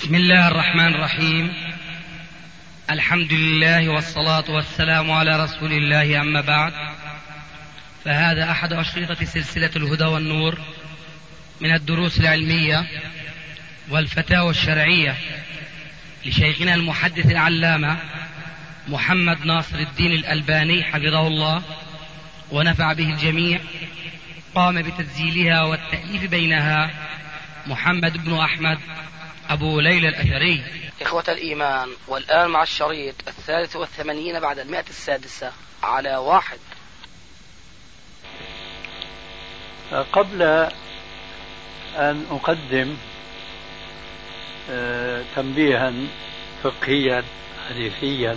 بسم الله الرحمن الرحيم. الحمد لله والصلاة والسلام على رسول الله، أما بعد، فهذا أحد أشرطة سلسلة الهدى والنور من الدروس العلمية والفتاوى الشرعية لشيخنا المحدث العلامة محمد ناصر الدين الألباني حفظه الله ونفع به الجميع. قام بتسجيلها والتأليف بينها محمد بن أحمد أبو ليلى الأثري. إخوة الإيمان، والآن مع الشريط 83 بعد 106 على 1. قبل أن أقدم تنبيها فقهيا حديثيا،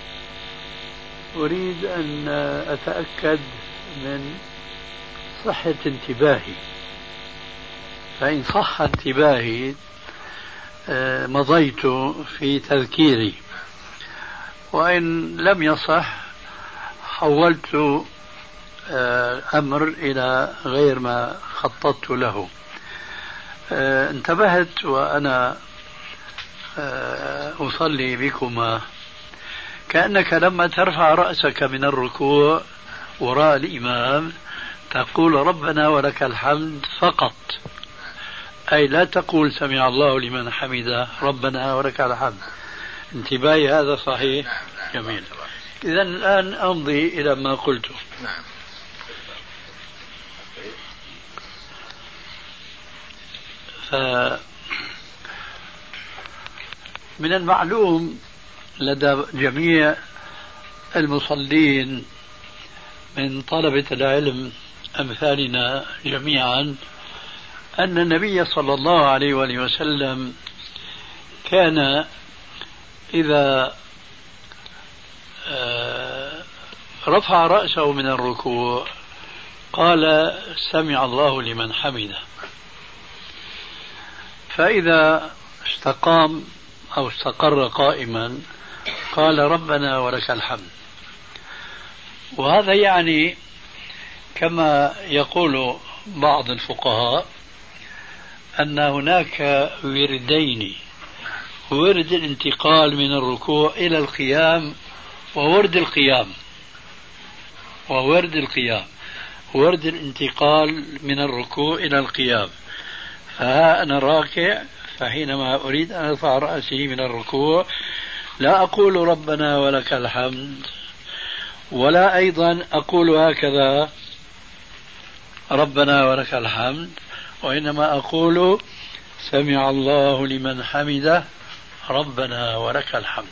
أريد أن أتأكد من صحة انتباهي، فإن صح انتباهي مضيت في تذكيري، وإن لم يصح حولت أمر إلى غير ما خططت له. انتبهت وأنا أصلي بكما كأنك لما ترفع رأسك من الركوع وراء الإمام تقول ربنا ولك الحمد فقط، أي لا تقول سمع الله لمن حمده ربنا ولك الحمد. انتباهي هذا صحيح؟ جميل. إذن الآن أمضي إلى ما قلته. من المعلوم لدى جميع المصلين من طلبة العلم أمثالنا جميعا أن النبي صلى الله عليه وآله وسلم كان إذا رفع رأسه من الركوع قال سمع الله لمن حمده، فإذا استقام أو استقر قائما قال ربنا ولك الحمد. وهذا يعني كما يقول بعض الفقهاء أن هناك وردين: ورد الانتقال من الركوع إلى القيام، وورد القيام. ورد الانتقال من الركوع إلى القيام. فها أنا راكع، فحينما أريد أن أرفع رأسي من الركوع لا أقول ربنا ولك الحمد، ولا أيضا أقول هكذا ربنا ولك الحمد، وإنما أقول سمع الله لمن حمده ربنا ولك الحمد.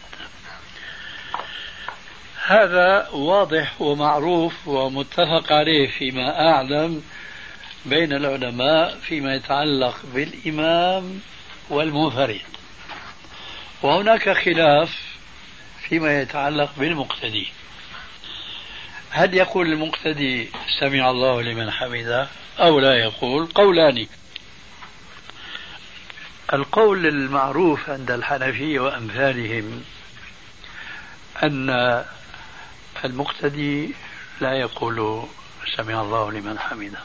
هذا واضح ومعروف ومتفق عليه فيما أعلم بين العلماء فيما يتعلق بالإمام والمنفرد، وهناك خلاف فيما يتعلق بالمقتدي. هل يقول المقتدي سمع الله لمن حمده أو لا يقول؟ قولان. القول المعروف عند الحنفية وأمثالهم أن المقتدي لا يقول سمع الله لمن حمده،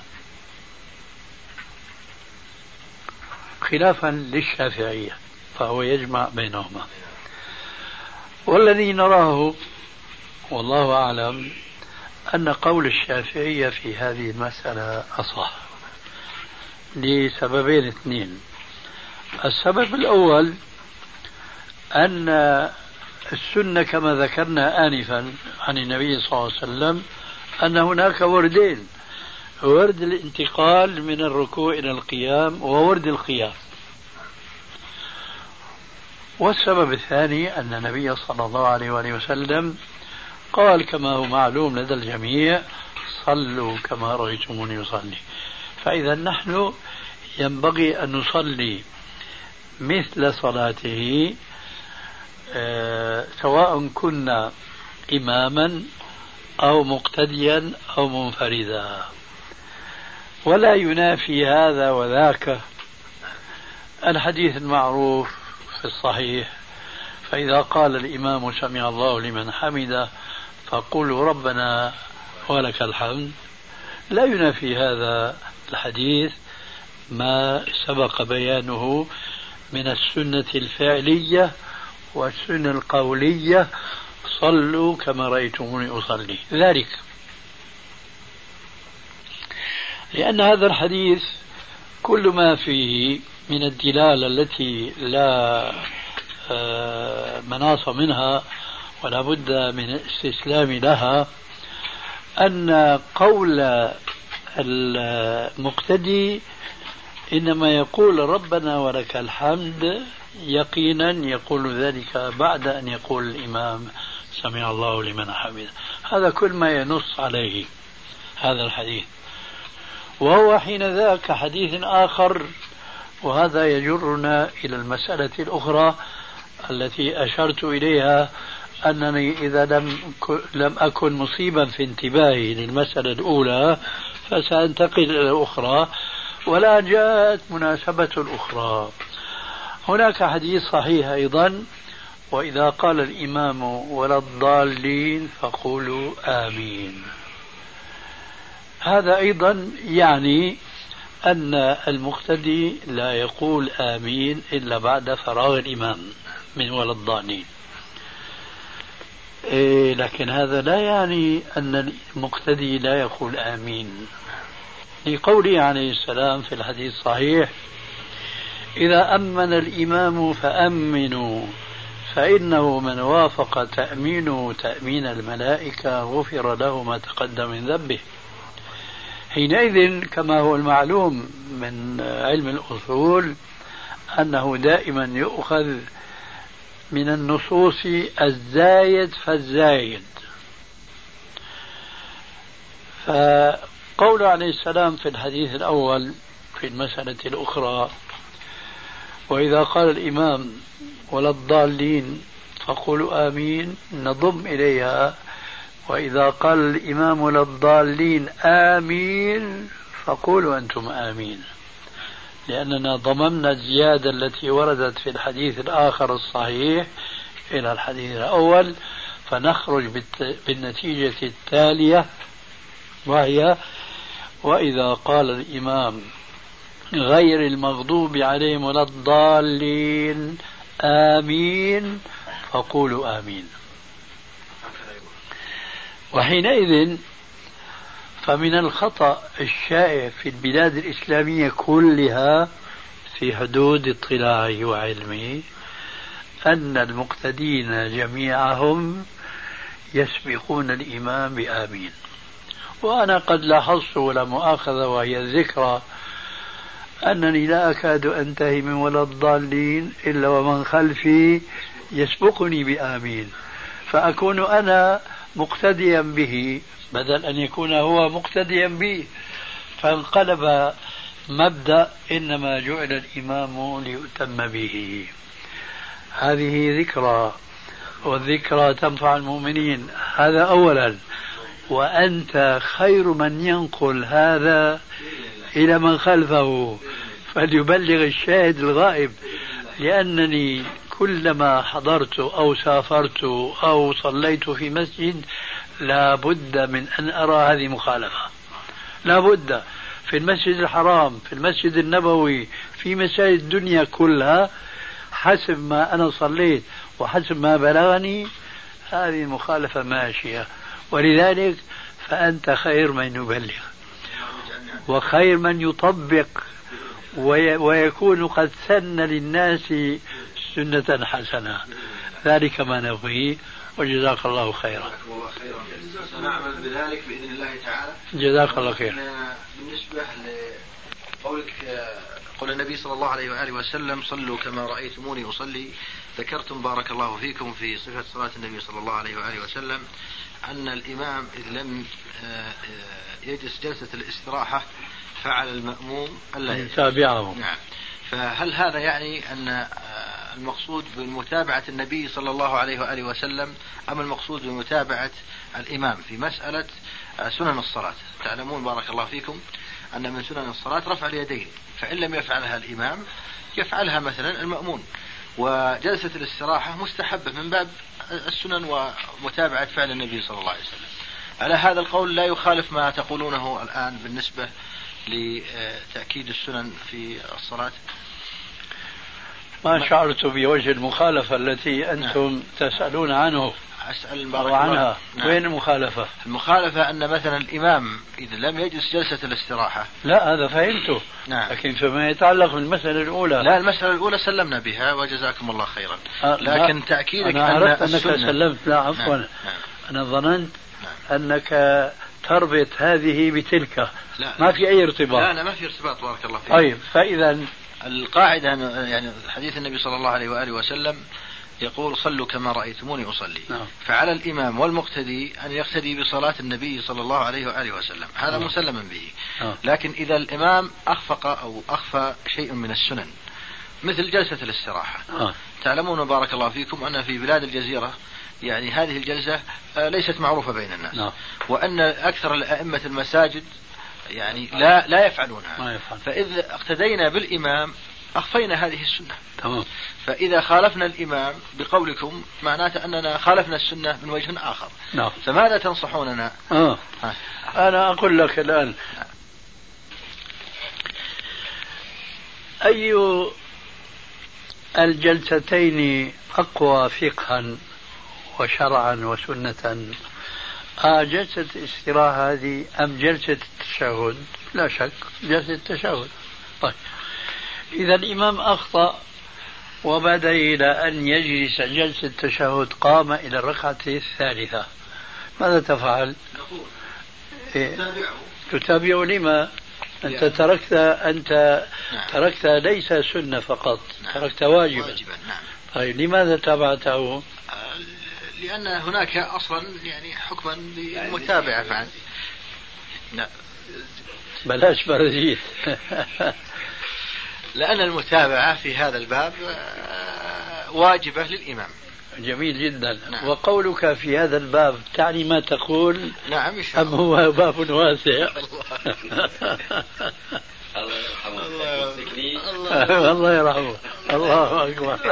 خلافا للشافعية، فهو يجمع بينهما. والذي نراه والله أعلم أن قول الشافعية في هذه المسألة أصح لسببين اثنين. السبب الأول أن السنة كما ذكرنا آنفا عن النبي صلى الله عليه وسلم أن هناك وردين: ورد الانتقال من الركوع إلى القيام، وورد القيام. والسبب الثاني أن النبي صلى الله عليه وآله وسلم قال كما هو معلوم لدى الجميع: صلوا كما رأيتموني أصلي. فإذا نحن ينبغي أن نصلي مثل صلاته سواء كنا إماما أو مقتديا أو منفردا، ولا ينافي هذا وذاك الحديث المعروف في الصحيح: فإذا قال الإمام سمع الله لمن حمده فقولوا ربنا ولك الحمد. لا ينافي هذا الحديث ما سبق بيانه من السنة الفعلية والسنة القولية: صلوا كما رأيتموني أصلي. ذلك لأن هذا الحديث كل ما فيه من الدلالة التي لا مناص منها ولا بد من الاستسلام لها، أن قول المقتدي إنما يقول ربنا ولك الحمد يقينا يقول ذلك بعد أن يقول الإمام سمع الله لمن حمده. هذا كل ما ينص عليه هذا الحديث. وهو حين ذاك حديث آخر، وهذا يجرنا إلى المسألة الأخرى التي أشرت إليها، أنني إذا لم أكن مصيبا في انتباهي للمسألة الأولى فسأنتقل إلى الأخرى، ولا جاءت مناسبة الأخرى. هناك حديث صحيح أيضا: وإذا قال الإمام ولا الضالين فقولوا آمين. هذا أيضا يعني أن المقتدي لا يقول آمين إلا بعد فراغ الإمام من ولا الضالين. لكن هذا لا يعني أن المقتدي لا يقول آمين، لقوله عليه السلام في الحديث الصحيح: إذا أمن الإمام فأمنوا فإنه من وافق تأمينه تأمين الملائكة غفر له ما تقدم من ذنبه. حينئذ كما هو المعلوم من علم الأصول أنه دائما يؤخذ من النصوص الزايد فالزايد. فقول عليه السلام في الحديث الأول في المسألة الأخرى: وإذا قال الإمام ولا الضالين فقولوا آمين، نضم إليها: وإذا قال الإمام ولا الضالين آمين فقولوا أنتم آمين، لأننا ضممنا الزيادة التي وردت في الحديث الآخر الصحيح إلى الحديث الأول، فنخرج بالنتيجة التالية، وهي: وإذا قال الإمام غير المغضوب عليهم ولا الضالين آمين فقولوا آمين. وحينئذ فمن الخطأ الشائع في البلاد الإسلامية كلها في حدود اطلاعه وعلمه أن المقتدين جميعهم يسبقون الإمام بآمين. وأنا قد لاحظت ولا مؤاخذة وهي الذكرى أنني لا أكاد أنتهي من ولا الضالين إلا ومن خلفي يسبقني بآمين، فأكون أنا مقتديا به بدل أن يكون هو مقتديا بي، فانقلب مبدأ إنما جعل الإمام ليؤتم به. هذه ذكرى، والذكرى تنفع المؤمنين، هذا أولا. وأنت خير من ينقل هذا إلى من خلفه فليبلغ الشاهد الغائب، لأنني كلما حضرت أو سافرت أو صليت في مسجد لا بد من أن أرى هذه مخالفة، لا بد، في المسجد الحرام، في المسجد النبوي، في مساجد الدنيا كلها، حسب ما أنا صليت وحسب ما بلغني هذه المخالفة ماشية. ولذلك فأنت خير من يبلغ وخير من يطبق ويكون قد سن للناس سنة حسنة. ذلك ما نبغيه، وجزاك الله خيرا. نعمل بذلك بإذن الله تعالى. جزاك الله خير. بالنسبة لقولك قول النبي صلى الله عليه وآله وسلم: صلوا كما رأيتموني أصلي، ذكرتم بارك الله فيكم في صفة صلاة النبي صلى الله عليه وآله وسلم أن الإمام إذ لم يجلس جلسة الاستراحة فعل المأموم ألا يتابعه. نعم. فهل هذا يعني أن المقصود بمتابعة النبي صلى الله عليه وآله وسلم أم المقصود بمتابعة الإمام في مسألة سنن الصلاة؟ تعلمون بارك الله فيكم أن من سنن الصلاة رفع اليدين، فإن لم يفعلها الإمام يفعلها مثلا المأمون، وجلسة الاستراحة مستحبة من باب السنن ومتابعة فعل النبي صلى الله عليه وسلم. على هذا القول لا يخالف ما تقولونه الآن بالنسبة لتأكيد السنن في الصلاة؟ ما شعرت بوجه المخالفة التي أنتم تسألون عنه. أسأل أو عنها. وين المخالفة؟ المخالفة أن مثلا الإمام إذا لم يجلس جلسة الاستراحة. لا هذا فهمته. لكن فيما يتعلق بالمسألة الأولى، لا المسألة الأولى سلمنا بها وجزاكم الله خيرا. لكن تأكيدك أنا عرفت أنك سلمت. لا عفوا. أنا ظننت أنك تربط هذه بتلك. لا ما في أي ارتباط. لا ما في ارتباط بارك الله فيك. طيب فإذا القاعدة يعني حديث النبي صلى الله عليه وآله وسلم يقول صلوا كما رأيتموني أصلي. فعلى الإمام والمقتدي أن يقتدي بصلاة النبي صلى الله عليه وآله وسلم، هذا مسلما به. لكن إذا الإمام أخفق أو أخفى شيء من السنن مثل جلسة الاستراحة، تعلمون بارك الله فيكم أن في بلاد الجزيرة يعني هذه الجلسة ليست معروفة بين الناس، وأن أكثر الأئمة المساجد يعني لا يفعلونها. فإذا اقتدينا بالإمام أخفينا هذه السنة. تمام. فإذا خالفنا الإمام بقولكم معناته أننا خالفنا السنة من وجه آخر. فماذا تنصحوننا؟ أنا أقول لك الآن أي الجلستين أقوى فقها وشرعا وسنة، جلسة الاستراحة هذه أم جلسة التشهد؟ لا شك جلسة التشهد. طيب إذا الإمام أخطأ وبدأ إلى أن يجلس جلسة التشهد قام إلى الركعة الثالثة، ماذا تفعل؟ تتابعه. لما؟ أنت تركت ليس سنة فقط، تركت واجبا. طيب لماذا تابعته؟ لأن هناك أصلا يعني حكما للمتابعة فعلا. بلاش برزيل. لأن المتابعة في هذا الباب واجبة للإمام. جميل جدا. وقولك في هذا الباب تعني ما تقول؟ نعم إن شاء الله. أم هو باب واسع؟ الله يرحمه. الله أكبر.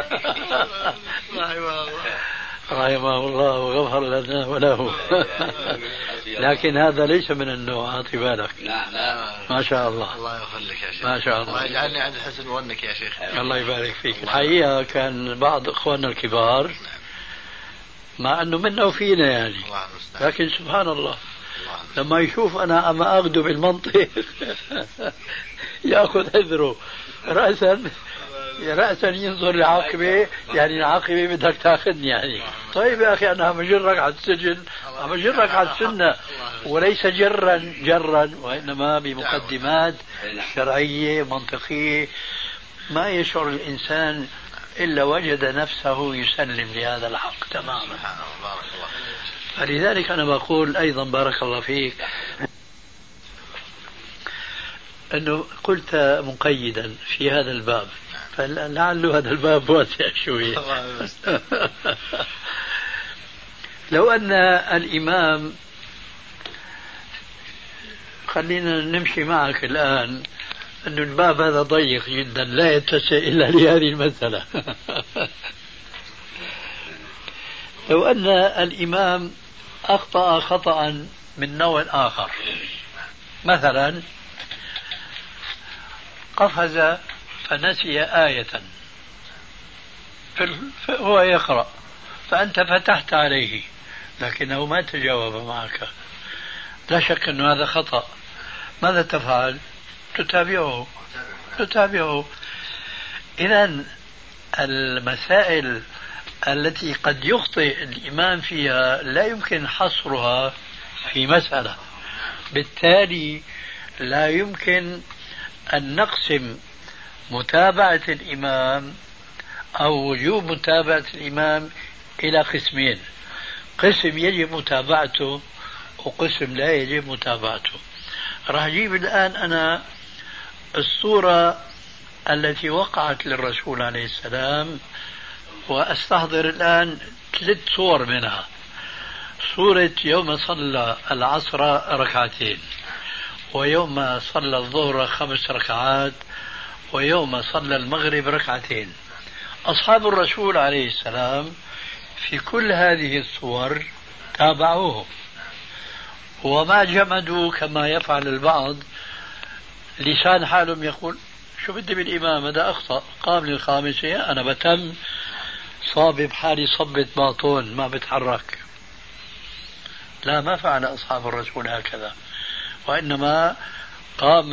رحمه الله وغفر لنا وله. لكن هذا ليس من النوع، أعطي بالك. ما شاء الله. الله يخليك يا شيخ. ما شاء الله. الله يجعلني عند حسن ظنك يا شيخ. الله يبارك فيك. الحقيقة كان بعض إخواننا الكبار مع أنه منا وفينا يعني، لكن سبحان الله لما يشوف أنا أما أخذه بالمنطق يأخذ حذره رأسا ينظر لعاقبه، يعني العاقبة بدك تاخذني يعني. طيب يا أخي أنا بجرك على السجن، بجرك على السنة، وليس جرا وإنما بمقدمات شرعية منطقية ما يشعر الإنسان إلا وجد نفسه يسلم لهذا الحق تماما. فلذلك أنا بقول أيضا بارك الله فيك أنه قلت مقيدا في هذا الباب، فلعل هذا الباب واسع شوية. لو أن الإمام، خلينا نمشي معك الآن أن الباب هذا ضيق جدا لا يتسع إلا لهذه المسألة. لو أن الإمام أخطأ خطأ من نوع آخر، مثلا قفز فنسي آية هو يقرأ فأنت فتحت عليه لكنه ما تجاوب معك، لا شك أن هذا خطأ. ماذا تفعل؟ تتابعه. إذن المسائل التي قد يخطئ الإمام فيها لا يمكن حصرها في مسألة، بالتالي لا يمكن أن نقسم متابعة الإمام أو وجوب متابعة الإمام إلى قسمين: قسم يجب متابعته وقسم لا يجب متابعته. راح أجيب الآن أنا الصورة التي وقعت للرسول عليه السلام، وأستحضر الآن 3 صور منها. صورة يوم صلى العصر ركعتين، ويوم صلى الظهر 5 ركعات، ويوم صلى المغرب ركعتين. أصحاب الرسول عليه السلام في كل هذه الصور تابعوه، وما جمدوا كما يفعل البعض، لسان حالهم يقول شو بدي بالإمام هذا أخطأ، قام للخامسة أنا بتم صابب حالي صبة باطون ما بتحرك. لا، ما فعل أصحاب الرسول هكذا، وإنما قام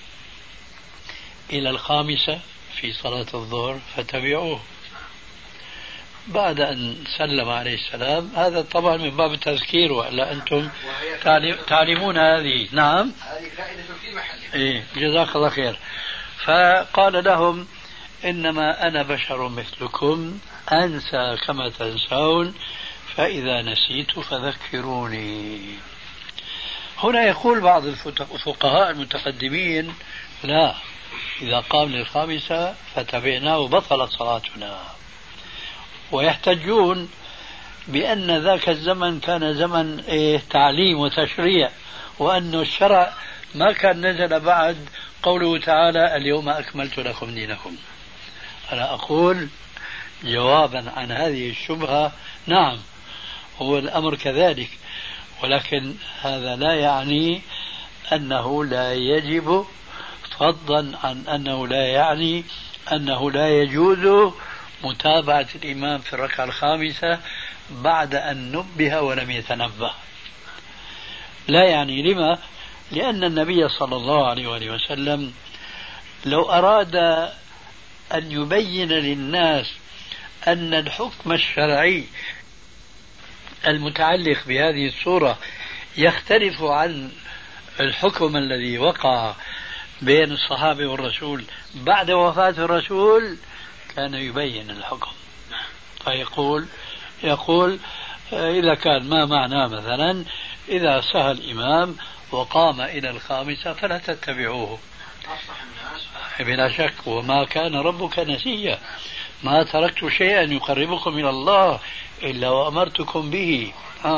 إلى الخامسة في صلاة الظهر فتبعوه بعد أن سلم عليه السلام. هذا طبعا من باب التذكير، وإلا أنتم تعلمون هذه. نعم، هذه فائدة في محلها. إيه، جزاك الله خير. فقال لهم إنما أنا بشر مثلكم أنسى كما تنسون، فإذا نسيت فذكروني. هنا يقول بعض الفقهاء المتقدمين لا، إذا قام للخامسة فتبعناه بطلت صلاتنا، ويحتجون بأن ذاك الزمن كان زمن تعليم وتشريع، وأن الشرع ما كان نزل بعد قوله تعالى اليوم أكملت لكم دينكم. أنا أقول جوابا عن هذه الشبهة نعم، هو الأمر كذلك، ولكن هذا لا يعني أنه لا يجب، فضلا عن أنه لا يعني أنه لا يجوز متابعة الإمام في الركعة الخامسة بعد أن نبه ولم يتنبه. لا يعني. لما؟ لأن النبي صلى الله عليه وآله وسلم لو أراد أن يبين للناس أن الحكم الشرعي المتعلق بهذه السورة يختلف عن الحكم الذي وقع بين الصحابة والرسول بعد وفاة الرسول، كان يبين الحكم. يقول إذا كان ما معناه مثلا إذا سهى الإمام وقام إلى الخامسة فلا تتبعوه بلا شك، وما كان ربك نسيا، ما تركت شيئا يقربكم إلى الله إلا وأمرتكم به.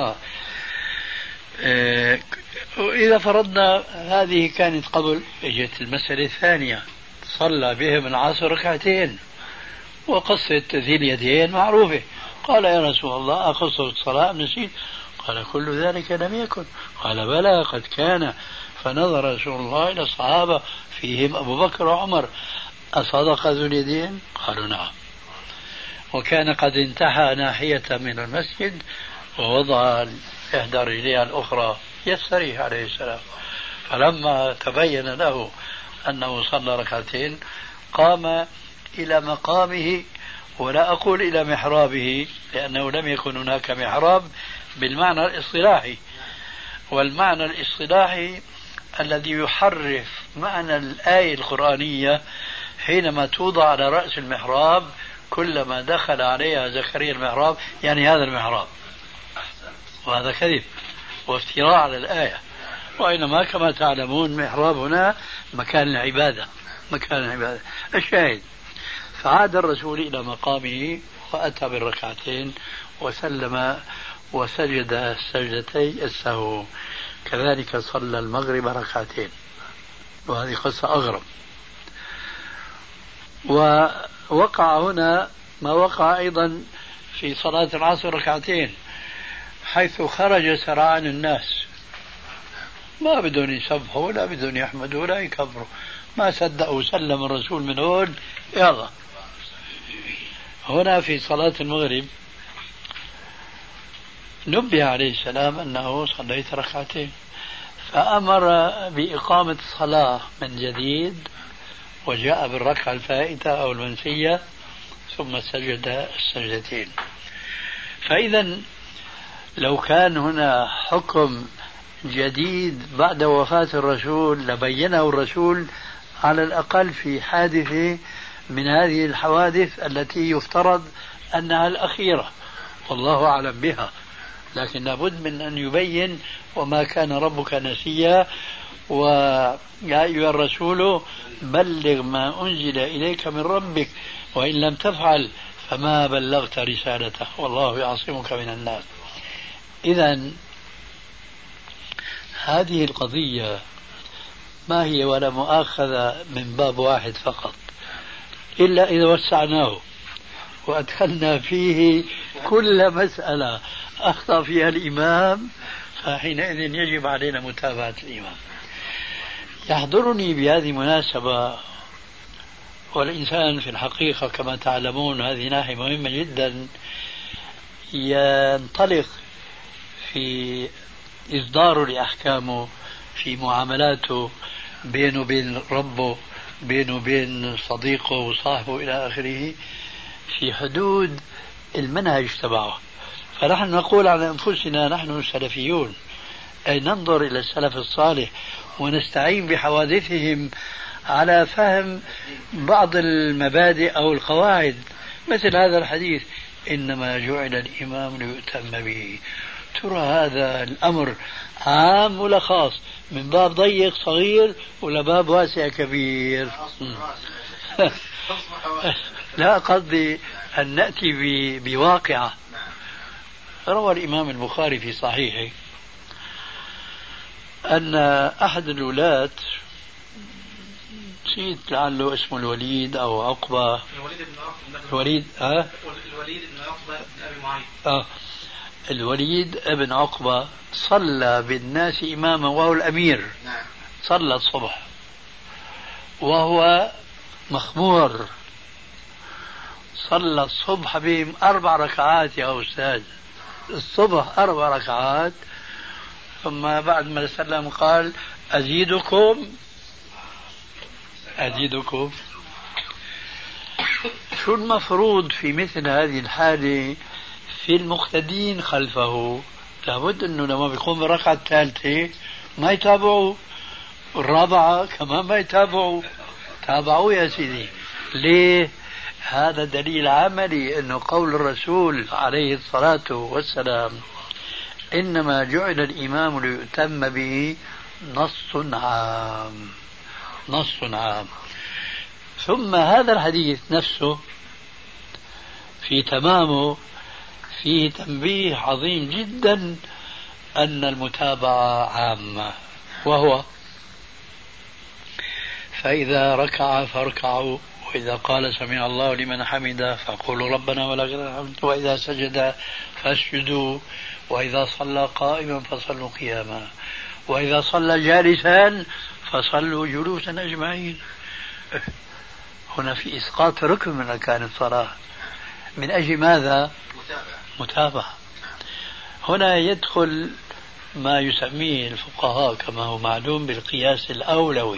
إذا فرضنا هذه كانت قبل، اجت المسألة الثانية، صلى بهم العصر ركعتين، وقصة ذي اليدين معروفة. قال يا رسول الله أقصر الصلاة أم نسيت؟ قال كل ذلك لم يكن. قال بلى قد كان. فنظر رسول الله إلى الصحابة فيهم أبو بكر وعمر، أصدق ذو اليدين؟ قالوا نعم. وكان قد انتهى ناحية من المسجد ووضع إحدى رجليها الأخرى يستريح عليه السلام. فلما تبين له أنه صلى ركعتين قام إلى مقامه، ولا أقول إلى محرابه لأنه لم يكن هناك محراب بالمعنى الاصطلاحي، والمعنى الاصطلاحي الذي يحرف معنى الآية القرآنية حينما توضع على رأس المحراب كلما دخل عليها زكريا المحراب، يعني هذا المحراب، وهذا كذب وافتراء على الآية. وإنما كما تعلمون محراب هنا مكان العبادة، مكان العبادة. الشاهد فعاد الرسول إلى مقامه وأتى بالركعتين وسلم وسجد سجدتي السهو. كذلك صلى المغرب ركعتين، وهذه قصة أغرب. ووقع هنا ما وقع أيضا في صلاة العصر ركعتين، حيث خرج سرعان الناس، ما بدون يسبحوا ولا بدون يحمدوا ولا يكبروا، ما صدقوا، سلم الرسول من هون يلا. هنا في صلاة المغرب نبه عليه السلام أنه صليت ركعتين، فأمر بإقامة الصلاة من جديد وجاء بالركعة الفائتة أو المنسية ثم سجد السجدتين. فإذا لو كان هنا حكم جديد بعد وفاة الرسول لبينه الرسول على الأقل في حادثة من هذه الحوادث التي يفترض أنها الأخيرة والله أعلم بها، لكن لابد من أن يبين وما كان ربك نسيا، ويا أيها الرسول بلغ ما أنزل إليك من ربك وإن لم تفعل فما بلغت رسالته والله يعصمك من الناس. إذن هذه القضية ما هي ولا مؤاخذة من باب واحد فقط، إلا إذا وسعناه وأدخلنا فيه كل مسألة أخطأ فيها الإمام، فحينئذ يجب علينا متابعة الإمام. يحضرني بهذه المناسبة والإنسان في الحقيقة كما تعلمون هذه ناحية مهمة جدا، ينطلق في إصداره لأحكامه في معاملاته بينه وبين ربه، بينه وبين صديقه وصاحبه إلى آخره، في حدود المنهج تبعه. فنحن نقول عن أنفسنا نحن السلفيون، أي ننظر إلى السلف الصالح ونستعين بحوادثهم على فهم بعض المبادئ أو القواعد، مثل هذا الحديث إنما جعل الإمام ليؤتم به. ترى هذا الأمر عام ولا خاص؟ من باب ضيق صغير ولا باب واسع كبير؟ لا، قصدي أن نأتي بواقعة. روى الإمام البخاري في صحيحه أن أحد الولاة، نسيت لعله اسمه الوليد أو عقبة، الوليد بن عقبة بن أبي معيط، الوليد بن عقبة صلى بالناس إماما وهو الأمير، صلى الصبح وهو مخمور، صلى الصبح بهم 4 ركعات يا أستاذ، الصبح 4 ركعات. ثم بعد ما سلم قال أزيدكم. شو المفروض في مثل هذه الحالة في المقتدين خلفه؟ لابد أنه لما بيقوم بالركعة الثالثة ما يتابعوا، الرابعة كمان ما يتابعوا، تابعوا يا سيدي. ليه؟ هذا دليل عملي أنه قول الرسول عليه الصلاة والسلام إنما جعل الإمام ليؤتم به نص عام، نص عام. ثم هذا الحديث نفسه في تمامه فيه تنبيه عظيم جدا أن المتابعة عامة، وهو فإذا ركع فاركعوا، وإذا قال سمع الله لمن حمده فقولوا ربنا ولك الحمد، وإذا سجد فاسجدوا، وإذا صلى قائما فصلوا قياما، وإذا صلى جالسا فصلوا جلوسا أجمعين. هنا في إسقاط ركن من أركان الصلاة، من أجل ماذا؟ متابعة. هنا يدخل ما يسميه الفقهاء كما هو معلوم بالقياس الأولوي،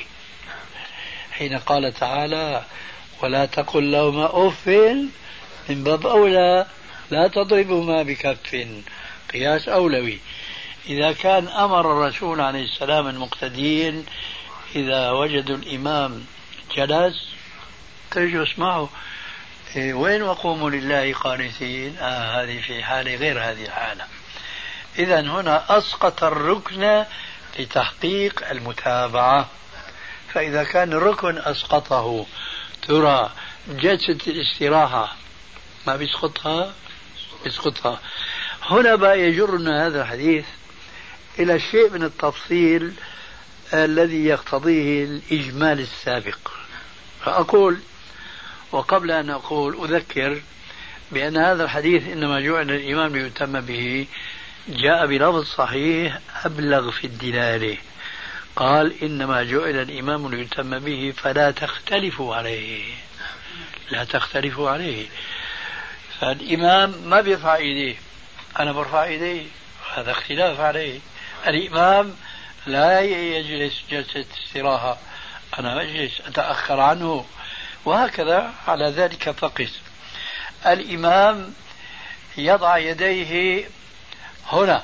حين قال تعالى ولا تقل لهما أف، من باب أولى لا تضربهما بكف، قياس أولوي. إذا كان أمر الرسول عليه السلام المقتدين إذا وجدوا الإمام جلس ترجوا اسمعوا وين وقوموا لله قانتين، هذه في حالة غير هذه الحالة. إذا هنا أسقط الركن لتحقيق المتابعة. فإذا كان الركن أسقطه، ترى جلسة الاستراحة ما بيسقطها؟ بيسقطها. هنا بقى يجرنا هذا الحديث إلى شيء من التفصيل الذي يقتضيه الإجمال السابق. فأقول، وقبل أن أقول أذكر بأن هذا الحديث إنما جعل الإمام ليؤتم به جاء بلفظ صحيح أبلغ في الدلالة، قال إنما جعل الإمام ليؤتم به فلا تختلفوا عليه، لا تختلفوا عليه. فالإمام ما بيرفع إيديه، أنا برفع إيديه، هذا اختلاف عليه. الإمام لا يجلس جلسة استراحة، أنا أجلس أتأخر عنه، وهكذا على ذلك فقس. الإمام يضع يديه هنا،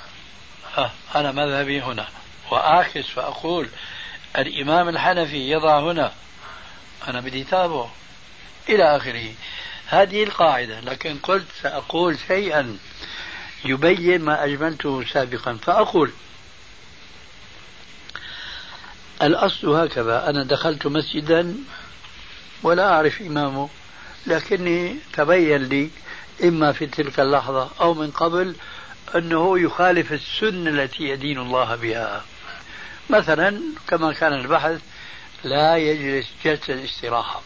أنا مذهبي هنا، وأعكس فأقول الإمام الحنفي يضع هنا، أنا بدي تابعه إلى آخره. هذه القاعدة. لكن قلت سأقول شيئا يبين ما أجملته سابقا، فأقول الأصل هكذا: أنا دخلت مسجدا ولا أعرف إمامه، لكني تبين لي إما في تلك اللحظة أو من قبل أنه يخالف السنة التي يدين الله بها. مثلا كما كان البحث لا يجلس جلسة الاستراحة،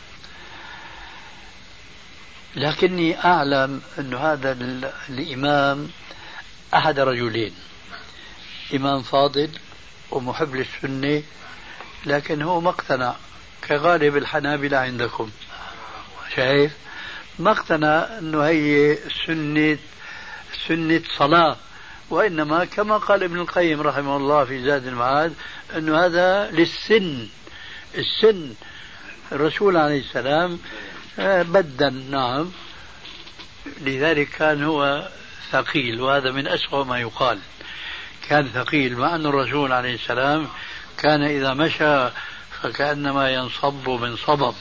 لكني أعلم أن هذا الإمام أحد رجلين، إمام فاضل ومحب للسنة، لكن هو ما اقتنع كغالب الحنابلة عندكم. شايف؟ ما اقتنع أنه هي سنة صلاة، وإنما كما قال ابن القيم رحمه الله في زاد المعاد أنه هذا للسن. السن الرسول عليه السلام بدن، نعم، لذلك كان هو ثقيل، وهذا من أسوأ ما يقال، كان ثقيل، مع أن الرسول عليه السلام كان إذا مشى فكأنما ينصب من صبب.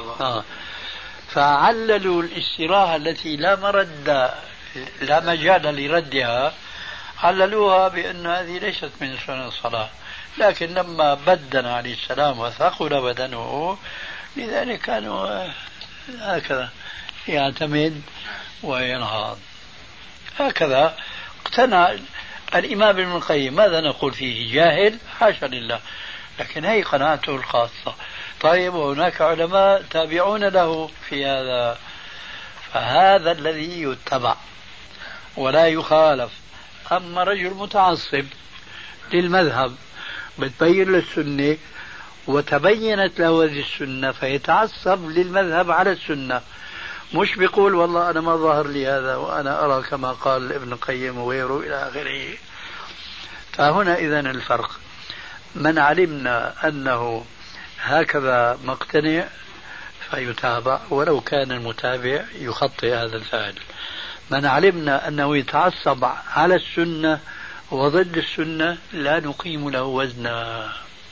فعللوا الاستراحة التي لا مجال لردها، عللوها بأن هذه ليست من سنن الصلاة، لكن لما بدن عليه السلام وثقل بدنه لذلك كانوا هكذا يعتمد وينهض. هكذا اقتنع الإمام ابن القيم. ماذا نقول فيه؟ جاهل؟ حاشا لله، لكن هي قناعته الخاصة. طيب، وهناك علماء تابعون له في هذا، فهذا الذي يتبع ولا يخالف. أما رجل متعصب للمذهب بتبين للسنة وتبينت له هذه السنة فيتعصب للمذهب على السنة، مش بيقول والله أنا ما ظهر لي هذا وأنا أرى كما قال ابن القيم وغيره إلى آخره. فهنا إذن الفرق. من علمنا أنه هكذا مقتنع فيتابع ولو كان المتابع يخطئ هذا الفعل. من علمنا أنه يتعصب على السنة وضد السنة لا نقيم له وزنا،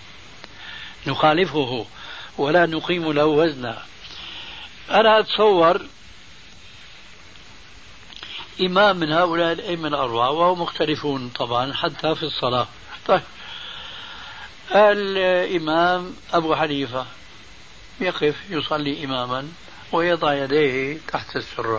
نخالفه ولا نقيم له وزنا. أنا أتصور إمام من هؤلاء الأئمة الأربعة وهم مختلفون طبعا حتى في الصلاة. طيب، الإمام أبو حنيفة يقف يصلي إماما ويضع يديه تحت السرة.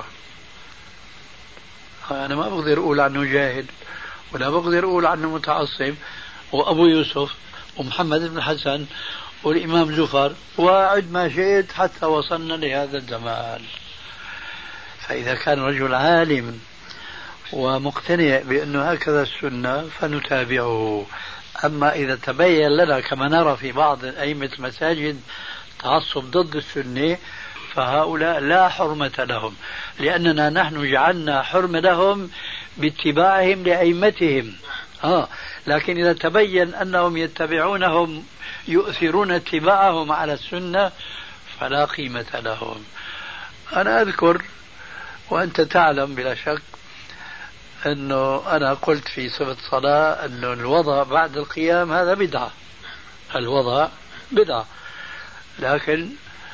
أنا ما بقدر أقول عنه جاهل ولا بقدر أقول عنه متعصب. وأبو يوسف ومحمد بن حسن والإمام زفر وعد ما شئت حتى وصلنا لهذا الزمان. فإذا كان رجل عالم ومقتنع بأنه هكذا السنة فنتابعه. أما إذا تبين لنا كما نرى في بعض أئمة المساجد تعصب ضد السنة فهؤلاء لا حرمة لهم، لأننا نحن جعلنا حرمة لهم باتباعهم لأئمتهم. لكن إذا تبين أنهم يتبعونهم يؤثرون اتباعهم على السنة فلا قيمة لهم. أنا أذكر وأنت تعلم بلا شك أنه أنا قلت في صفة صلاة أنه الوضع بعد القيام هذا بدعة، الوضع بدعة. لكن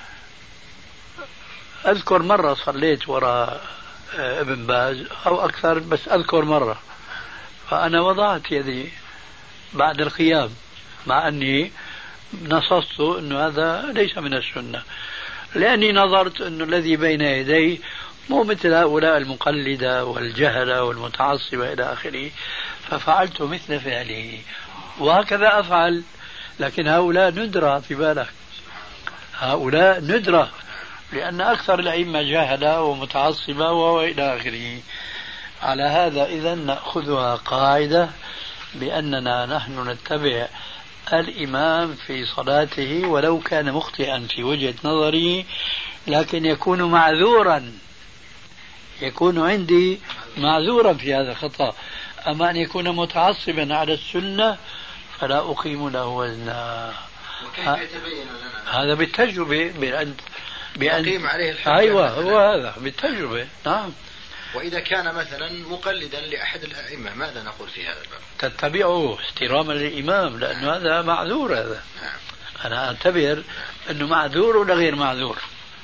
أذكر مرة صليت وراء ابن باز أو أكثر، بس أذكر مرة فأنا وضعت يدي بعد القيام مع أني نصصت أنه هذا ليس من السنة، لأني نظرت أنه الذي بين يدي مو مثل هؤلاء المقلدة والجهلة والمتعصبة إلى آخره، ففعلت مثل فعله وهكذا أفعل. لكن هؤلاء ندرة، في بالك هؤلاء ندرة، لأن أكثر الأئمة جاهلة ومتعصبة وإلى آخره. على هذا إذن نأخذها قاعدة بأننا نحن نتبع الإمام في صلاته ولو كان مخطئا في وجهة نظري، لكن يكون معذورا، يكون عندي معذورا في هذا الخطأ. أما أن يكون متعصبا على السنة فلا أقيم له وزنا. وكيف يتبين لنا هذا بالتجربة بأن يقيم عليه الحجة؟ أيوة، هو هذا بالتجربة. نعم. وإذا كان مثلا مقلدا لأحد الأئمة ماذا نقول في هذا الباب؟ تتبعه احتراما للإمام، لأنه هذا معذور. هذا أنا أعتبر أنه معذور ولا غير معذور،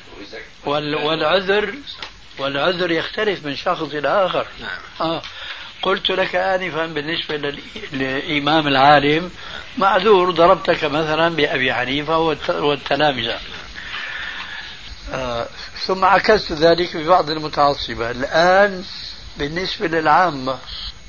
والعذر يختلف من شخص إلى آخر. قلت لك آنفا بالنسبة للإمام العالم معذور، ضربتك مثلا بأبي حنيفة والتلامذة. ثم عكست ذلك ببعض المتعصبة. الآن بالنسبة للعامة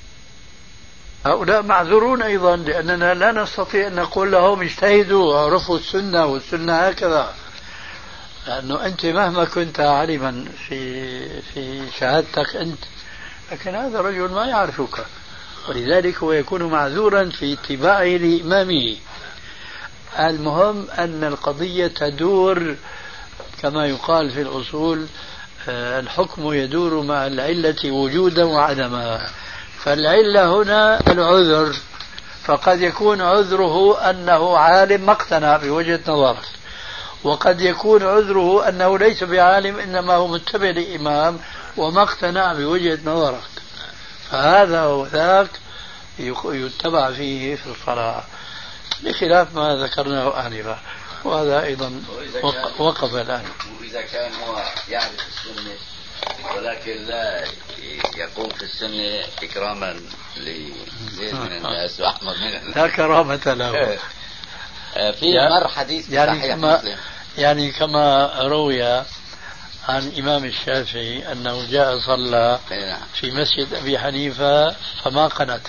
هؤلاء معذورون أيضا، لأننا لا نستطيع أن نقول لهم اجتهدوا وعرفوا السنة والسنة هكذا، لأنه أنت مهما كنت عالما في شهادتك أنت، لكن هذا الرجل ما يعرفك، ولذلك هو يكون معذورا في اتباعه لإمامه. المهم أن القضية تدور كما يقال في الأصول، الحكم يدور مع العلة وجودا وعدما. فالعلة هنا العذر، فقد يكون عذره أنه عالم ما اقتنع بوجهة نظرك، وقد يكون عذره أنه ليس بعالم إنما هو متبع لإمام وما اقتنع بوجهة نظرك، فهذا وذاك يتبع فيه في الصلاة، بخلاف ما ذكرناه آنفا، وهذا أيضا وقف الآن. وإذا كان هو يعرف السنة ولكن لا يقوم في السنة إكراما لزيد من الناس وأحمد من الناس، لا كرامة له. في مر حديث يعني كما روي عن إمام الشافعي أنه جاء صلى في مسجد أبي حنيفة فما قنت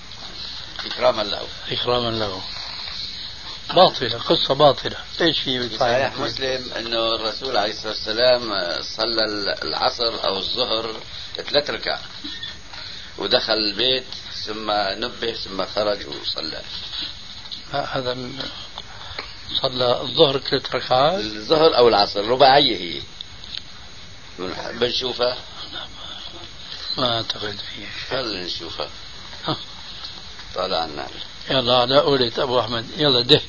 إكراما له. باطلة، قصة باطلة. ايش في صحيح مسلم انه الرسول عليه الصلاة والسلام صلى العصر او الظهر 3 ركع ودخل البيت ثم نبه ثم خرج وصلى. هذا صلى الظهر 3 ركعات، الظهر او العصر رباعية هي بنشوفها، ما اعتقد فيه. خلينا نشوفها. طالع النار. يلا على قولة أبو أحمد، يلا ده.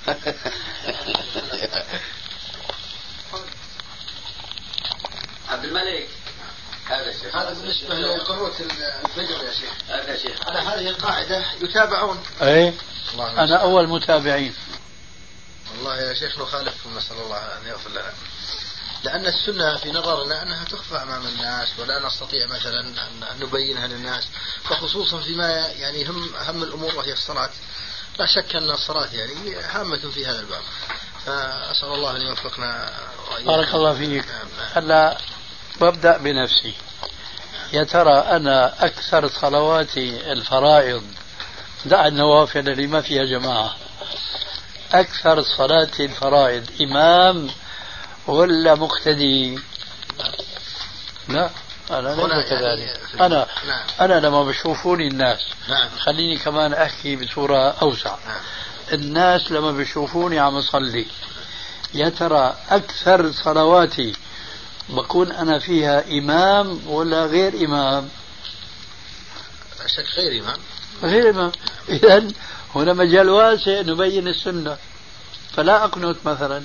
عبد الملك هذا الشيخ، هذا بالنسبة لقنوة الفجر يا شيخ. هذا شيخ على هذه القاعدة يتابعون. أي أنا أول متابعين. والله يا شيخ نخالفكم، نسأل الله أن يغفر لنا، لأن السنة في نظرنا أنها تخفى أمام الناس ولا نستطيع مثلا أن نبينها للناس، فخصوصا فيما يعني هم الأمور وهي الصلاة. لا شك أن الصلاة يعني هامة في هذا الباب، فأسأل الله أن يوفقنا. بارك الله فيك. هلا ببدأ بنفسي. يا ترى أنا أكثر صلواتي الفرائض، دع النوافل اللي ما فيها جماعة، أكثر صلاتي الفرائض إمام ولا مقتدي؟ لا، أنا ليس كذلك. أنا لما بشوفوني الناس، خليني كمان أحكي بصورة أوسع. الناس لما بشوفوني عم أصلي، يا ترى أكثر صلواتي بكون أنا فيها إمام ولا غير إمام؟ شك غير إمام. غير إمام. إذن هنا مجال واسع نبين السنة، فلا أقنط مثلا.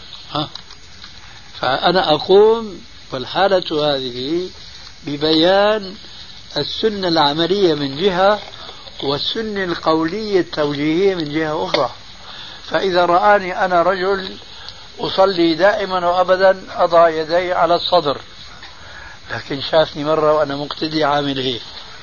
فأنا أقوم والحالة هذه ببيان السنة العملية من جهة والسنة القولية التوجيهية من جهة أخرى. فإذا رآني أنا رجل أصلي دائما وأبدا أضع يدي على الصدر، لكن شافني مرة وأنا مقتدي عامل هيك،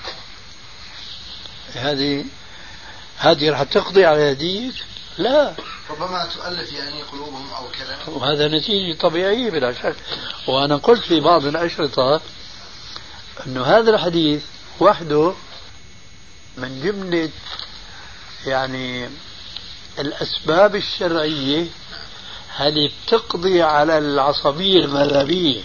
هذه رح تقضي على يديك؟ لا، ربما تؤلف يعني قلوبهم أو كذا، وهذا نتيجة طبيعية بلا شك. وأنا قلت في بعض الأشرطة أنه هذا الحديث وحده من جملة يعني الأسباب الشرعية هل بتقضي على العصبية المذهبية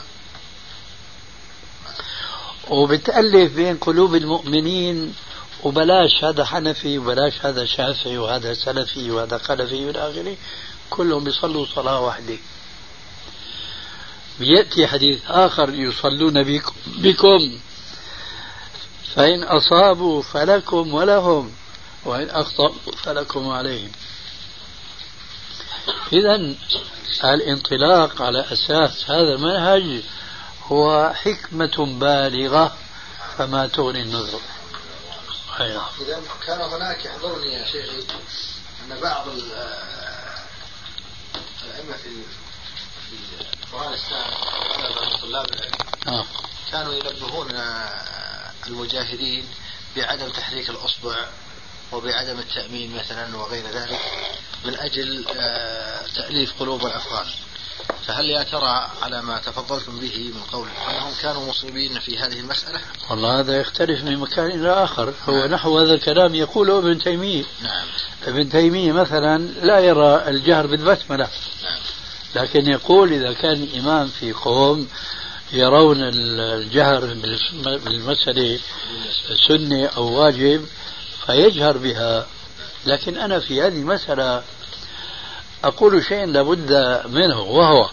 وبتألف بين قلوب المؤمنين، وبلاش هذا حنفي وبلاش هذا شافعي وهذا سلفي وهذا خلفي والى اخره، كلهم بيصلوا صلاة واحدة. بيأتي حديث آخر يصلون بكم فإن أصابوا فلكم ولهم وإن أخطأوا فلكم وعليهم. إذن الانطلاق على أساس هذا المنهج هو حكمة بالغة فما تغني النذر. إذا كان هناك يحضرني يا شيخي أن بعض الأئمة في أفغانستان طلاب العلم كانوا ينبهون المجاهدين بعدم تحريك الأصبع وبعدم التأمين مثلا وغير ذلك من أجل تأليف قلوب الأفغان. فهل يا ترى على ما تفضلتم به من قول أنهم كانوا مصيبين في هذه المسألة؟ والله هذا يختلف من مكان إلى آخر. هو نحو هذا الكلام يقوله ابن تيمية. ابن تيمية مثلا لا يرى الجهر بالبسملة، لكن يقول إذا كان الإمام في قوم يرون الجهر بالمسألة سنة أو واجب فيجهر بها. لكن أنا في هذه المسألة أقول شيء لابد منه، وهو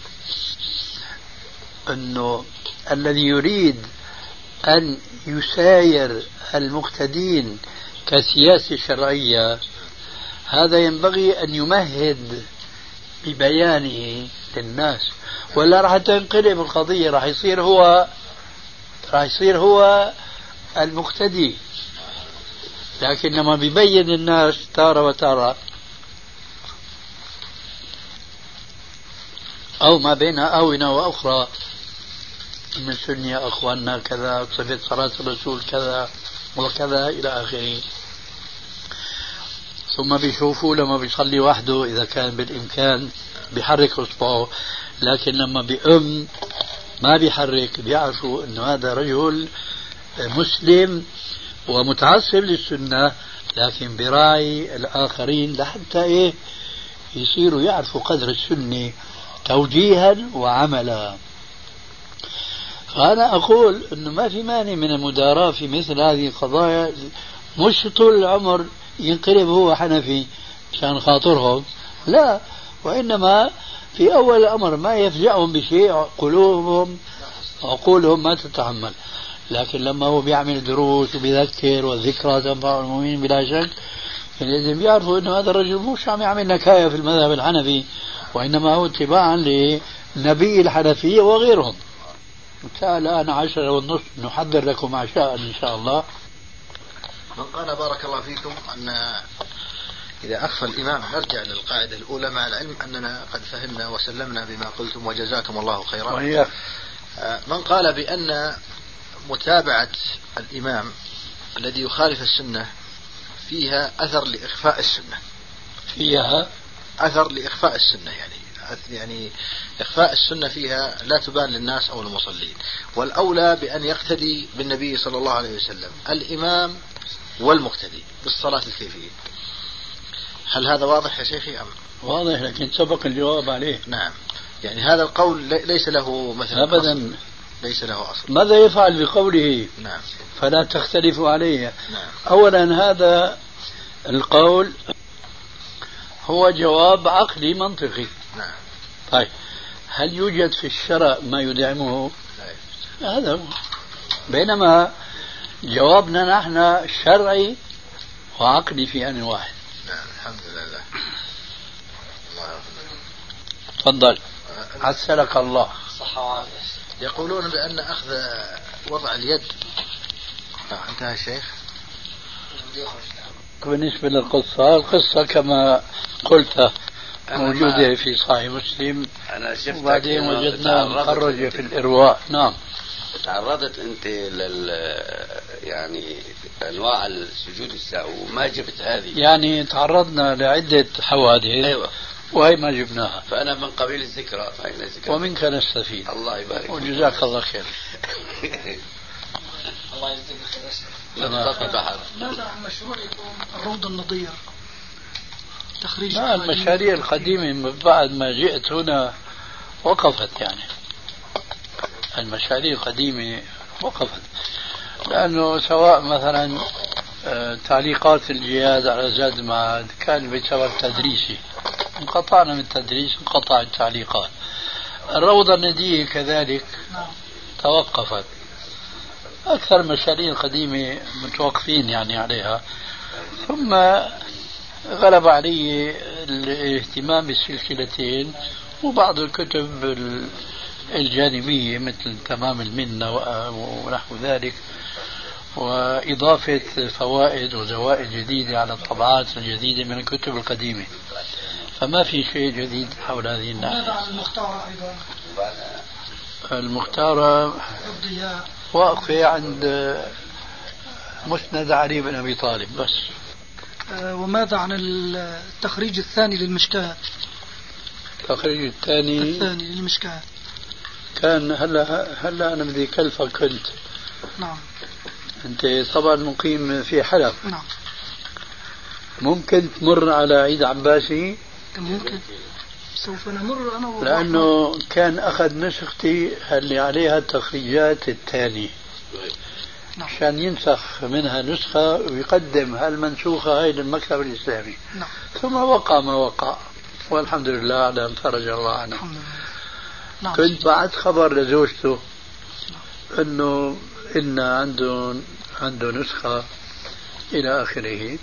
أنه الذي يريد أن يساير المقتدين كسياسة شرعية هذا ينبغي أن يمهد ببيانه للناس، ولا راح تنقلب القضية، راح يصير هو المقتدي. لكن لما بيبين الناس تارة وتارة أو ما بين آونة وأخرى من سنة أخواننا كذا، صفة صلاة الرسول كذا وكذا إلى آخره، ثم بيشوفوا لما بيصلي وحده إذا كان بالإمكان بيحرك إصبعه، لكن لما بيقوم ما بيحرك، بيعرفوا أنه هذا رجل مسلم ومتعصب للسنة، لكن براعي الآخرين لحتى يصيروا يعرفوا قدر السنة توجيها وعملا. فأنا أقول أنه ما في مانع من المداراة في مثل هذه القضايا، مش طول العمر ينقلب هو حنفي عشان خاطرهم، لا، وإنما في أول الأمر ما يفجأهم بشيء عقولهم ما تتحمل، لكن لما هو بيعمل دروس وبيذكر والذكرى تنفع المؤمنين بلا شك، لازم يعرفوا أنه هذا الرجل مش عم يعمل نكاية في المذهب الحنفي، وإنما هو اتباعا لنبي الحنفية وغيرهم. الآن 10:30 نحضر لكم عشاء إن شاء الله. من قال بارك الله فيكم أن إذا أخفى الإمام، نرجع للقاعدة الأولى مع العلم أننا قد فهمنا وسلمنا بما قلتم وجزاكم الله خيرا. من قال بأن متابعة الإمام الذي يخالف السنة فيها أثر لإخفاء السنة، فيها أثر لإخفاء السنة، يعني إخفاء السنة فيها لا تبان للناس أو المصلين، والأولى بأن يقتدي بالنبي صلى الله عليه وسلم الإمام والمقتدي بالصلاة الكيفية. هل هذا واضح يا شيخي أم؟ واضح، لكن سبق الجواب عليه. نعم، يعني هذا القول ليس له مثلا أبدا أصل. ليس له أصل. ماذا يفعل بقوله؟ نعم. فلا تختلفوا عليه. نعم. أولا هذا القول هو جواب عقلي منطقي. نعم. طيب هل يوجد في الشرع ما يدعمه؟ لا. هذا هو. بينما جوابنا نحن شرعي وعقلي في آن واحد. نعم الحمد لله. الله تفضل. عسلك الله. صحة وعافية. يقولون بأن أخذ وضع اليد. انتهى الشيخ. بالنسبة للقصة، القصة كما قلت موجودة في صحيح مسلم، وبعدين وجدنا مخرجة في الإرواء. نعم. تعرضت أنت يعني أنواع السجود السهو، ما جبت هذه. يعني تعرضنا لعدة حوادث. أيوة. وهي ما جبناها. فأنا من قبيل الذكرى، فإن الذكرى ومنك نستفيد. الله يبارك. وجزاك الله خير. الله يجزيك خير. ماذا عن مشروعكم الروض النظير؟ تخريج المشاريع القديمة من بعد ما جئت هنا وقفت، يعني المشاريع القديمة وقفت، لأنه سواء مثلا تعليقات الجهاز على زاد المعاد كان بسبب تدريسي، انقطعنا من التدريس، انقطع التعليقات. الروضة الندية كذلك توقفت. أكثر المشاريع القديمة متوقفين يعني عليها. ثم غلب علي الاهتمام بالسلسلتين وبعض الكتب الجانبية مثل تمام المنة ونحو ذلك، وإضافة فوائد وزوائد جديدة على الطبعات الجديدة من الكتب القديمة. فما في شيء جديد حول هذه الناحية. ماذا عن المختارة أيضا؟ المختارة واقفة عند مسند علي بن أبي طالب بس. وماذا عن التخريج الثاني للمشكاة؟ التخريج الثاني للمشكاة كان هلا أنا بدي كلفك كنت. نعم. أنت طبعا مقيم في حلب. نعم. ممكن تمر على عيد عباسي؟ ممكن. سوف نمر أنا لأنه كان أخذ نسختي اللي عليها التخريجات الثانية. نعم. عشان ينسخ منها نسخة ويقدم هالمنسوخة هاي للمكتب الإسلامي. نعم. ثم وقع ما وقع. والحمد لله على أن فرج الله عنه. الحمد لله. نعم. كنت بعت خبر لزوجته أنه إن عنده نسخة إلى آخره،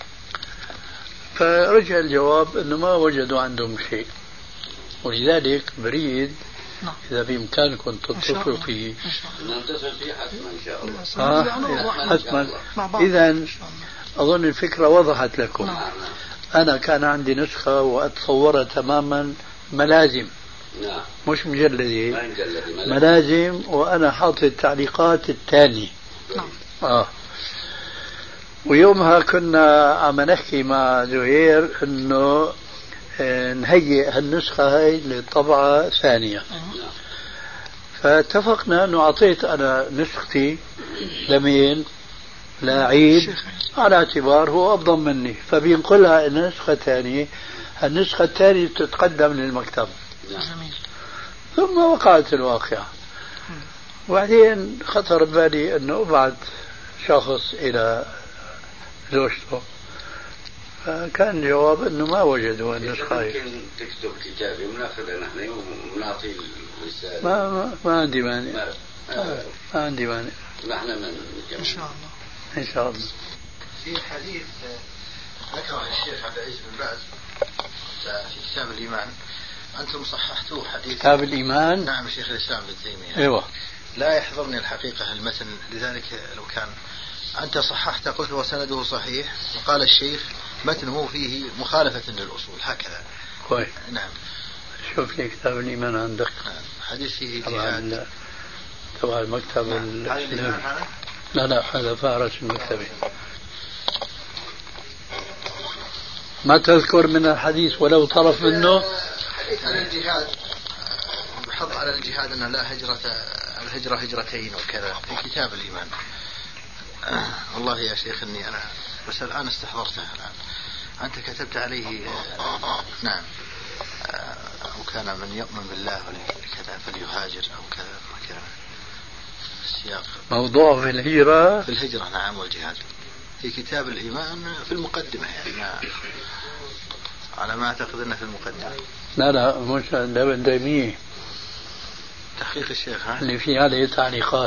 فرجع الجواب أنه ما وجدوا عندهم شيء، ولذلك بريد إذا بإمكانكم تتصلوا فيه. نتصل فيه حتما إن شاء الله. حتما. إذا أظن الفكرة وضحت لكم. أنا كان عندي نسخة وأتصورها تماما ملازم، مش مجلدة، ملازم، وأنا حاطط التعليقات الثانية. ويومها كنا عم نحكي مع زهير انه نهيئ هالنسخة هاي للطبعة ثانية، فاتفقنا انه اعطيت انا نسختي لمين؟ لعيد، على اعتبار هو افضل مني، فبينقلها الى نسخة ثانية. النسخة الثانية تتقدم للمكتب. ثم وقعت الواقعة. وبعدين خطر ببالي انه ابعث شخص الى زوجته، فكان الجواب انه ما وجدوا النسخة. ممكن تكتب كتابي وناخذها نحن ونعطي الرسالة. ما عندي مانع. ما عندي مانع. نحن من ان شاء الله. ان شاء الله. في حديث ذكره الشيخ عبد العزيز بن باز في كتاب الإيمان، أنتم صححتوه حديث كتاب الإيمان. نعم شيخ الإسلام ابن تيمية. ايوه. لا يحضرني الحقيقة المتن، لذلك لو كان أنت صححت قلت وسنده صحيح، وقال الشيخ متنه فيه مخالفة للأصول، هكذا. كويس. نعم. شوف لي كتاب الإيمان عندك. حديث فيه جهاد تبع المكتب. لا هذا فارس المكتبي. ما تذكر من الحديث ولو طرف منه؟ حديث عن الجهاد، بحض على الجهاد أن لا هجرة، الهجرة هجرتين وكذا، في كتاب الإيمان. والله يا شيخ إني أنا بس الآن استحضرته الآن. أنت كتبت عليه نعم أو كان من يؤمن بالله كذا فليهاجر أو كذا وكذا. السياق موضوع في الهجرة. في الهجرة نعم والجهاد في كتاب الإيمان في المقدمة، يعني على ما أعتقد أنه في المقدمة. لا مش ابن تيمية، تحقيق الشيخ اللي فيه عليه تعليقات.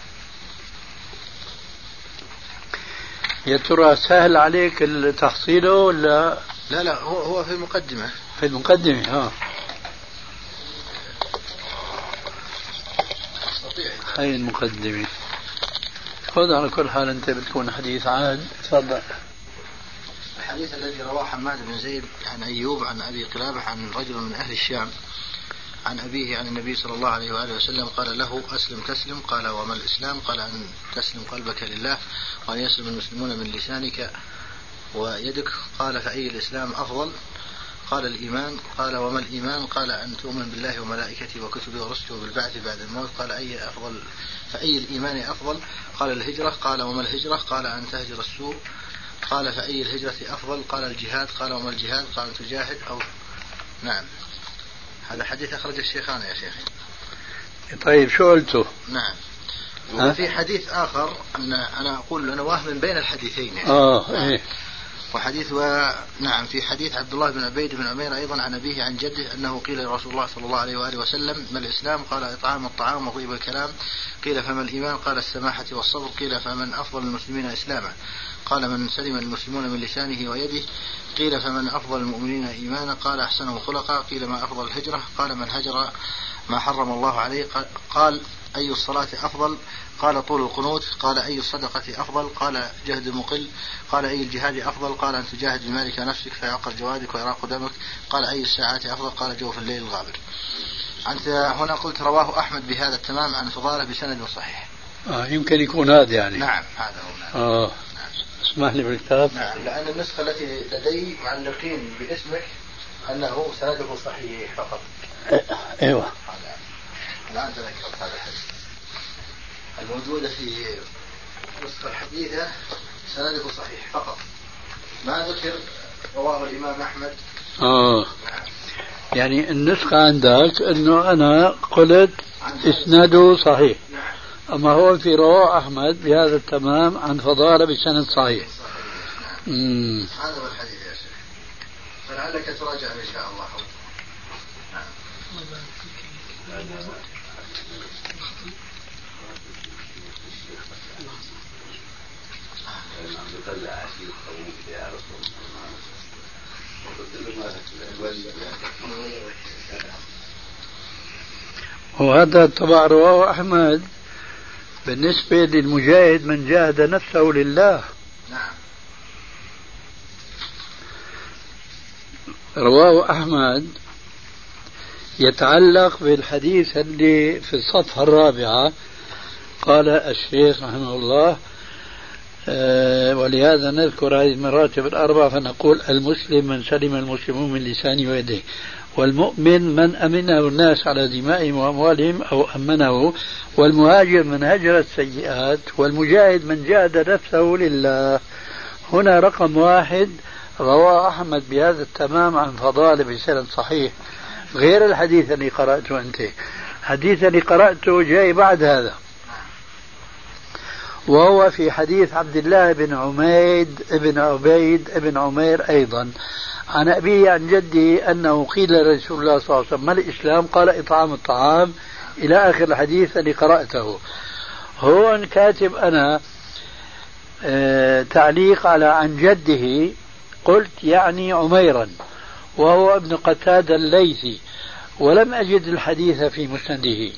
يا ترى سهل عليك تحصيله ولا؟ لا هو في المقدمة. في المقدمة هاي المقدمة. خذ على كل حال أنت بتكون حديث عاد. تفضل. الحديث الذي رواه حماد بن زيد عن أيوب عن أبي قلابة عن رجل من أهل الشام عن أبيه عن النبي صلى الله عليه وآله وسلم قال له أسلم تسلم. قال وما الإسلام؟ قال أن تسلم قلبك لله وأن يسلم المسلمون من لسانك ويدك. قال فأي الإسلام أفضل؟ قال الإيمان. قال وما الإيمان؟ قال أن تؤمن بالله وملائكته وكتبه ورسله وبالبعث بعد الموت. قال أي أفضل؟ فأي الإيمان أفضل؟ قال الهجرة. قال وما الهجرة؟ قال أن تهجر السوء. قال فأي الهجرة أفضل؟ قال الجهاد. قال وما الجهاد؟ قال أن تجاهد أو نعم. هذا حديث أخرج الشيخان يا شيخي. طيب شو قلته؟ نعم. وفي حديث آخر أن أنا أقول أنا واهم بين الحديثين يعني. إيه. وحديث نعم في حديث عبد الله بن عبيد بن عمير أيضا عن أبيه عن جده أنه قيل لرسول الله صلى الله عليه وآله وسلم ما الإسلام؟ قال إطعام الطعام وطيب الكلام. قيل فما الإيمان؟ قال السماحة والصبر. قيل فمن أفضل المسلمين إسلاما؟ قال من سلم المسلمون من لسانه ويده. قيل فمن أفضل المؤمنين إيمانا؟ قال أحسنهم خلقا. قيل ما أفضل الهجرة؟ قال من هجر ما حرم الله عليه. قال أي الصلاة أفضل؟ قال طول القنوت. قال أي الصدقة أفضل؟ قال جهد المقل. قال أي الجهاد أفضل؟ قال أن تجاهد بمالك نفسك فيعقر جوادك ويراق دمك. قال أي الساعة أفضل؟ قال جوف الليل الغابر. أنت هنا قلت رواه أحمد بهذا التمام عن فضالة بسند صحيح. يمكن يكون هذا يعني. نعم هذا هو. نعم. اسمح لي بالكتاب. نعم لأن النسخة التي لدي معلقين باسمك أنه سنده صحيح فقط. ايوه. الآن تذكرت هذا الحديث الموجودة في النسخة الحديثة سنده صحيح فقط، ما ذكر رواه الإمام أحمد. يعني النسخة عندك أنه أنا قلت إسناده صحيح، أما هو في رواه أحمد بهذا التمام عن فضالة بسند صحيح. هذا هو الحديث يا شيخ. فلعلك تراجع إن شاء الله. نعم. وهذا طبعا رواه أحمد بالنسبة للمجاهد من جاهد نفسه لله. نعم. رواه أحمد يتعلق بالحديث اللي في الصفحة الرابعة. قال الشيخ رحمه الله ولهذا نذكر هذه المراتب الأربعة فنقول المسلم من سلم المسلمون من لسانه ويده، والمؤمن من أمنه الناس على دمائهم وأموالهم أو أمنه، والمهاجر من هجر السيئات، والمجاهد من جاهد نفسه لله. هنا رقم 1 رواه أحمد بهذا التمام عن فضالة بسند صحيح، غير الحديث اللي قرأته أنت. الحديث اللي قرأته جاي بعد هذا، وهو في حديث عبد الله بن عبيد بن عمير أيضا عن أبيه عن جده أنه قيل لرسول الله صلى الله عليه وسلم ما الإسلام؟ قال إطعام الطعام إلى آخر الحديث اللي قرأته. هون كاتب أنا تعليق على عن جده، قلت يعني عميرا وهو ابن قتادة الليثي، ولم أجد الحديث في مسنده.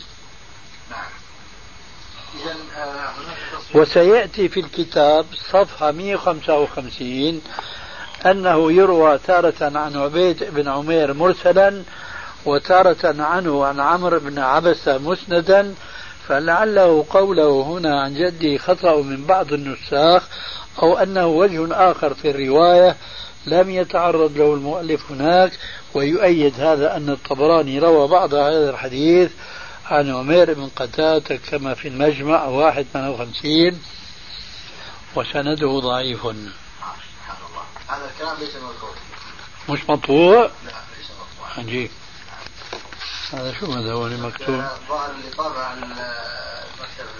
وسيأتي في الكتاب صفحة 155 أنه يروى تارة عن عبيد بن عمير مرسلا، وتارة عنه عن عمرو بن عبسة مسندا، فلعله قوله هنا عن جدي خطأ من بعض النساخ، أو أنه وجه آخر في الرواية لم يتعرض له المؤلف هناك. ويؤيد هذا أن الطبراني روى بعض هذا الحديث عن عمير بن قتادة كما في المجمع 51 وسنده ضعيف. هذا الكلام ليس مذكور، مش مطبوع. لا ليس مطبوع. عجيب. هذا شو هذا هو اللي مكتوب؟ الظاهر اللي طابع المكتب.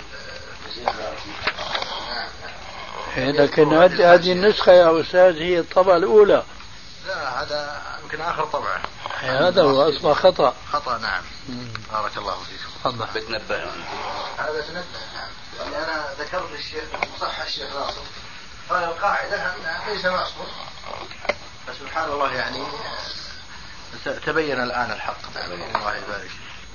لكن هذه النسخة يا أستاذ هي الطبعة الأولى. لا هذا يمكن آخر طبعة. هذا هو أصبح خطأ. خطأ نعم. بارك الله فيكم. الله. بتنبه هذا تنبه نعم. يعني أنا ذكرت الشيخ صح الشيخ ناصر قال القاعدة ليس معصوم، فسبحان الله يعني تبين الآن الحق. الله يبارك.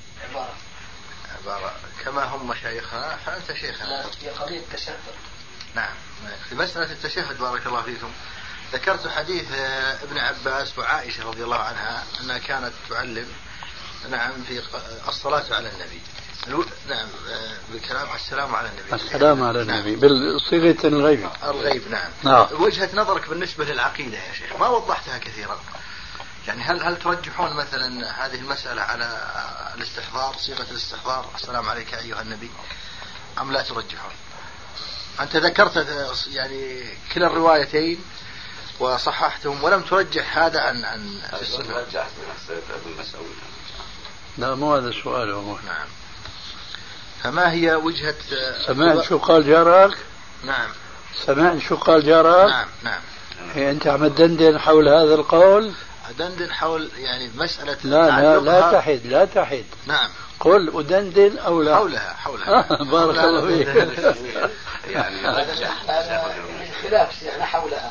عبارة كما هم مشايخنا فأنت شيخنا. في قضية التشهد. نعم. في مسألة التشهد بارك الله فيكم ذكرت حديث ابن عباس وعائشة رضي الله عنها أنها كانت تعلم نعم في الصلاة على النبي. نعم بالكلام السلام على النبي. السلام على النبي بالصيغة الغيب. الغيب نعم. وجهة نظرك بالنسبة للعقيدة يا شيخ ما وضحتها كثيرا، يعني هل ترجحون مثلا هذه المسألة على الاستحضار، صيغة الاستحضار السلام عليك أيها النبي، أم لا ترجحون؟ أنت ذكرت يعني كلا الروايتين وصححتهم ولم ترجح هذا عن السنة. رجحت ابن مسعود. لا مو هذا السؤال هو. نعم. فما هي وجهة سمعت شو قال جارك؟ نعم. سمعت شو قال جارك؟ نعم نعم. أنت عم تدندن حول هذا القول؟ أدندن حول يعني مسألة لا تحد لا تحد. نعم. قل أدندن أو لا؟ حولها. بارك الله فيك. يعني خلاف يعني حولها.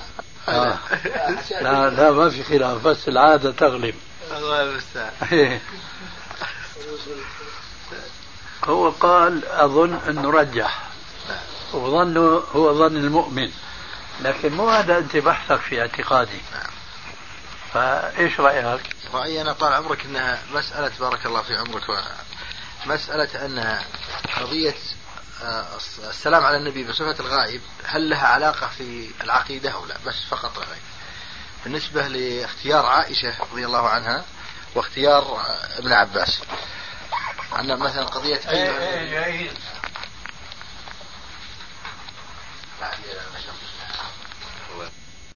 لا ما في خلاف، بس العادة تغلب. الله المستعان. هو قال أظن أنه رجح، وظنه هو ظن المؤمن، لكن مو هذا أنت بحثك في اعتقادي. فإيش رأيك؟ رأيي أنا طال عمرك أنها مسألة بارك الله في عمرك مسألة أن قضية السلام على النبي بصفة الغائب هل لها علاقة في العقيدة أو لا، بس فقط لا غير. بالنسبة لاختيار عائشة رضي الله عنها واختيار ابن عباس عندنا مثلا قضية